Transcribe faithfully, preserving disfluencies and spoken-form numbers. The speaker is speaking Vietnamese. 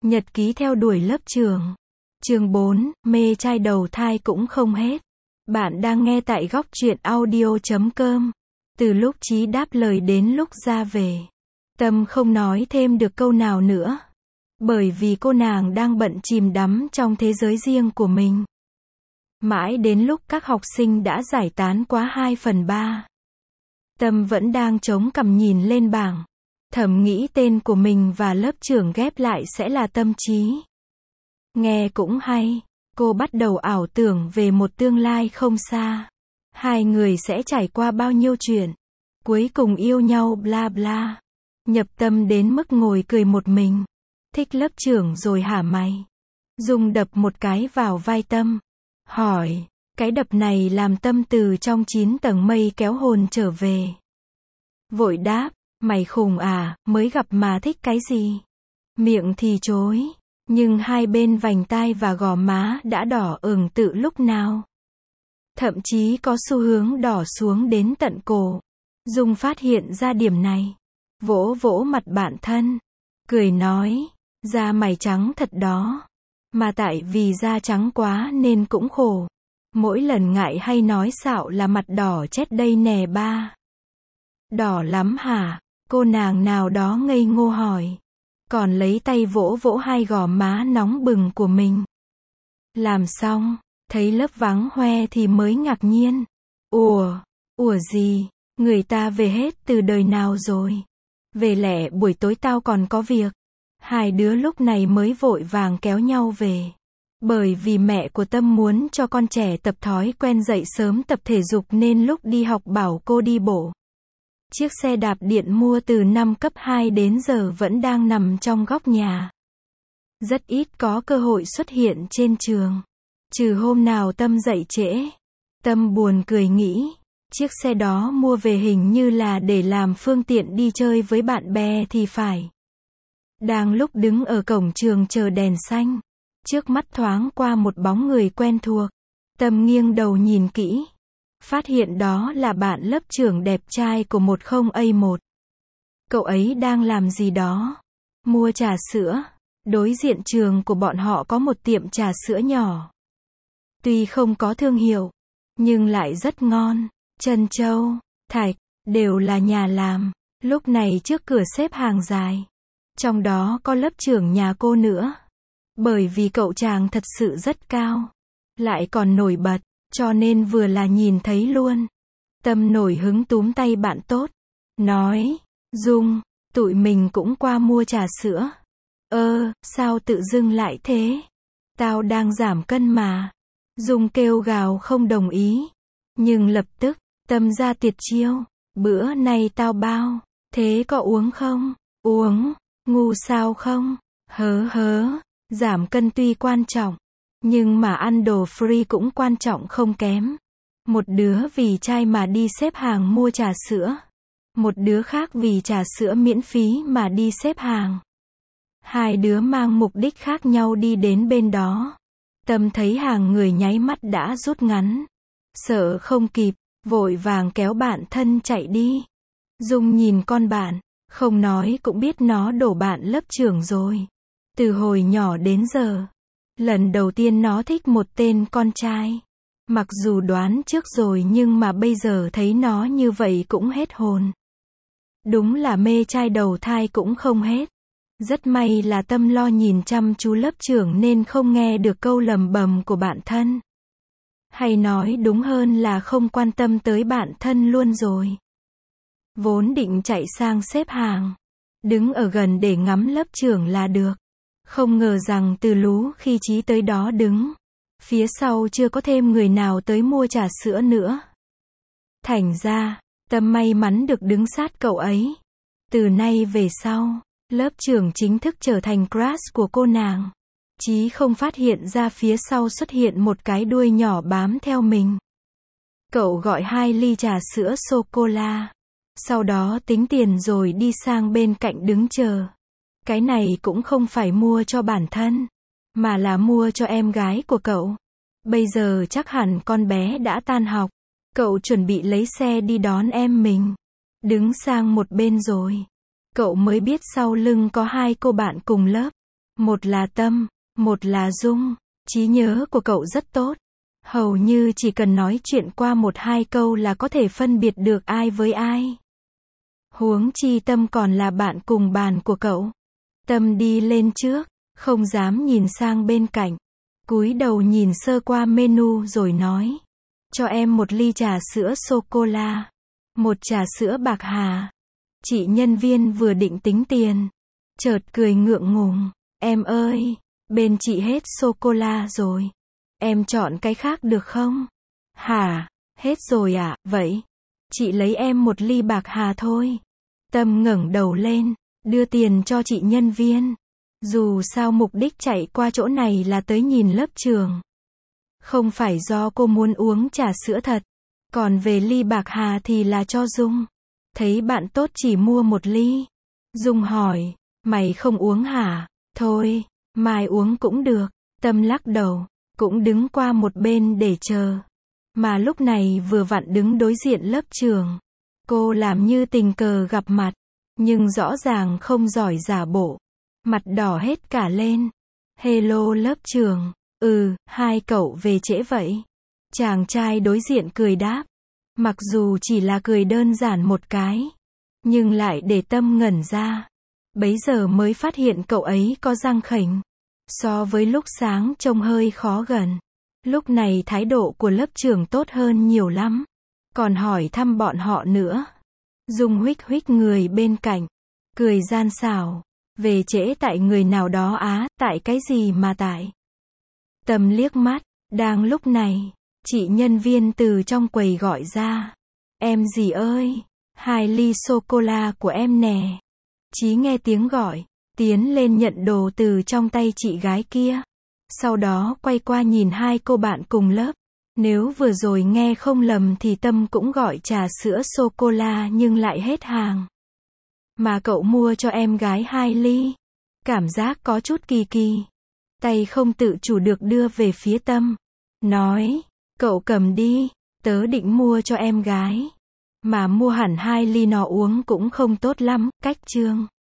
Nhật ký theo đuổi lớp trưởng. Chương bốn, mê trai đầu thai cũng không hết. Bạn đang nghe tại góc truyện audio chấm com. Từ lúc Chí đáp lời đến lúc ra về, Tâm không nói thêm được câu nào nữa. Bởi vì cô nàng đang bận chìm đắm trong thế giới riêng của mình. Mãi đến lúc các học sinh đã giải tán quá hai phần ba. Tâm vẫn đang chống cằm nhìn lên bảng. Thầm nghĩ tên của mình và lớp trưởng ghép lại sẽ là Tâm Chí. Nghe cũng hay. Cô bắt đầu ảo tưởng về một tương lai không xa. Hai người sẽ trải qua bao nhiêu chuyện. Cuối cùng yêu nhau bla bla. Nhập tâm đến mức ngồi cười một mình. Thích lớp trưởng rồi hả mày? Dung đập một cái vào vai Tâm. Hỏi. Cái đập này làm Tâm từ trong chín tầng mây kéo hồn trở về. Vội đáp. Mày khùng à, mới gặp mà thích cái gì? Miệng thì chối. Nhưng hai bên vành tai và gò má đã đỏ ửng từ lúc nào. Thậm chí có xu hướng đỏ xuống đến tận cổ. Dung phát hiện ra điểm này. Vỗ vỗ mặt bạn thân. Cười nói. Da mày trắng thật đó. Mà tại vì da trắng quá nên cũng khổ. Mỗi lần ngại hay nói xạo là mặt đỏ chết đây nè ba. Đỏ lắm hả? Cô nàng nào đó ngây ngô hỏi. Còn lấy tay vỗ vỗ hai gò má nóng bừng của mình. Làm xong, thấy lớp vắng hoe thì mới ngạc nhiên. Ủa, ủa gì, người ta về hết từ đời nào rồi? Về lẹ buổi tối tao còn có việc. Hai đứa lúc này mới vội vàng kéo nhau về. Bởi vì mẹ của Tâm muốn cho con trẻ tập thói quen dậy sớm tập thể dục nên lúc đi học bảo cô đi bộ. Chiếc xe đạp điện mua từ năm cấp hai đến giờ vẫn đang nằm trong góc nhà. Rất ít có cơ hội xuất hiện trên trường. Trừ hôm nào Tâm dậy trễ. Tâm buồn cười nghĩ. Chiếc xe đó mua về hình như là để làm phương tiện đi chơi với bạn bè thì phải. Đang lúc đứng ở cổng trường chờ đèn xanh. Trước mắt thoáng qua một bóng người quen thuộc. Tâm nghiêng đầu nhìn kỹ. Phát hiện đó là bạn lớp trưởng đẹp trai của một không A một. Cậu ấy đang làm gì đó? Mua trà sữa. Đối diện trường của bọn họ có một tiệm trà sữa nhỏ. Tuy không có thương hiệu, nhưng lại rất ngon. Trân châu, thạch, đều là nhà làm. Lúc này trước cửa xếp hàng dài. Trong đó có lớp trưởng nhà cô nữa. Bởi vì cậu chàng thật sự rất cao. Lại còn nổi bật. Cho nên vừa là nhìn thấy luôn. Tâm nổi hứng túm tay bạn tốt. Nói. Dung, tụi mình cũng qua mua trà sữa. Ơ, sao tự dưng lại thế? Tao đang giảm cân mà. Dung kêu gào không đồng ý. Nhưng lập tức, Tâm ra tuyệt chiêu. Bữa nay tao bao. Thế có uống không? Uống. Ngu sao không? Hớ hớ. Giảm cân tuy quan trọng. Nhưng mà ăn đồ free cũng quan trọng không kém. Một đứa vì trai mà đi xếp hàng mua trà sữa. Một đứa khác vì trà sữa miễn phí mà đi xếp hàng. Hai đứa mang mục đích khác nhau đi đến bên đó. Tâm thấy hàng người nháy mắt đã rút ngắn. Sợ không kịp, vội vàng kéo bạn thân chạy đi. Dung nhìn con bạn, không nói cũng biết nó đổ bạn lớp trưởng rồi. Từ hồi nhỏ đến giờ. Lần đầu tiên nó thích một tên con trai. Mặc dù đoán trước rồi nhưng mà bây giờ thấy nó như vậy cũng hết hồn. Đúng là mê trai đầu thai cũng không hết. Rất may là Tâm lo nhìn chăm chú lớp trưởng nên không nghe được câu lầm bầm của bạn thân. Hay nói đúng hơn là không quan tâm tới bạn thân luôn rồi. Vốn định chạy sang xếp hàng. Đứng ở gần để ngắm lớp trưởng là được. Không ngờ rằng từ lú khi Chí tới đó đứng. Phía sau chưa có thêm người nào tới mua trà sữa nữa. Thành ra, Tâm may mắn được đứng sát cậu ấy. Từ nay về sau, lớp trưởng chính thức trở thành crush của cô nàng. Chí không phát hiện ra phía sau xuất hiện một cái đuôi nhỏ bám theo mình. Cậu gọi hai ly trà sữa sô-cô-la. Sau đó tính tiền rồi đi sang bên cạnh đứng chờ. Cái này cũng không phải mua cho bản thân, mà là mua cho em gái của cậu. Bây giờ chắc hẳn con bé đã tan học. Cậu chuẩn bị lấy xe đi đón em mình. Đứng sang một bên rồi. Cậu mới biết sau lưng có hai cô bạn cùng lớp. Một là Tâm, một là Dung. Trí nhớ của cậu rất tốt. Hầu như chỉ cần nói chuyện qua một hai câu là có thể phân biệt được ai với ai. Huống chi Tâm còn là bạn cùng bàn của cậu. Tâm đi lên trước, không dám nhìn sang bên cạnh. Cúi đầu nhìn sơ qua menu rồi nói. Cho em một ly trà sữa sô-cô-la. Một trà sữa bạc hà. Chị nhân viên vừa định tính tiền. Chợt cười ngượng ngùng. Em ơi, bên chị hết sô-cô-la rồi. Em chọn cái khác được không? Hả? Hết rồi à? Vậy, chị lấy em một ly bạc hà thôi. Tâm ngẩng đầu lên, đưa tiền cho chị nhân viên. Dù sao mục đích chạy qua chỗ này là tới nhìn lớp trường. Không phải do cô muốn uống trà sữa thật. Còn về ly bạc hà thì là cho Dung. Thấy bạn tốt chỉ mua một ly. Dung hỏi, mày không uống hả? Thôi, mai uống cũng được. Tâm lắc đầu, cũng đứng qua một bên để chờ. Mà lúc này vừa vặn đứng đối diện lớp trường. Cô làm như tình cờ gặp mặt, nhưng rõ ràng không giỏi giả bộ. Mặt đỏ hết cả lên. Hello lớp trường. Ừ, hai cậu về trễ vậy. Chàng trai đối diện cười đáp. Mặc dù chỉ là cười đơn giản một cái, nhưng lại để Tâm ngẩn ra. Bấy giờ mới phát hiện cậu ấy có răng khểnh. So với lúc sáng trông hơi khó gần. Lúc này thái độ của lớp trưởng tốt hơn nhiều lắm. Còn hỏi thăm bọn họ nữa. Dung huých huých người bên cạnh. Cười gian xảo. Về trễ tại người nào đó á, tại cái gì mà tại. Tâm liếc mắt. Đang lúc này, chị nhân viên từ trong quầy gọi ra. Em gì ơi, hai ly sô-cô-la của em nè. Chí nghe tiếng gọi, tiến lên nhận đồ từ trong tay chị gái kia. Sau đó quay qua nhìn hai cô bạn cùng lớp. Nếu vừa rồi nghe không lầm thì Tâm cũng gọi trà sữa sô-cô-la nhưng lại hết hàng. Mà cậu mua cho em gái hai ly. Cảm giác có chút kỳ kỳ. Tay không tự chủ được đưa về phía Tâm. Nói, cậu cầm đi, tớ định mua cho em gái. Mà mua hẳn hai ly nó uống cũng không tốt lắm, cách chương.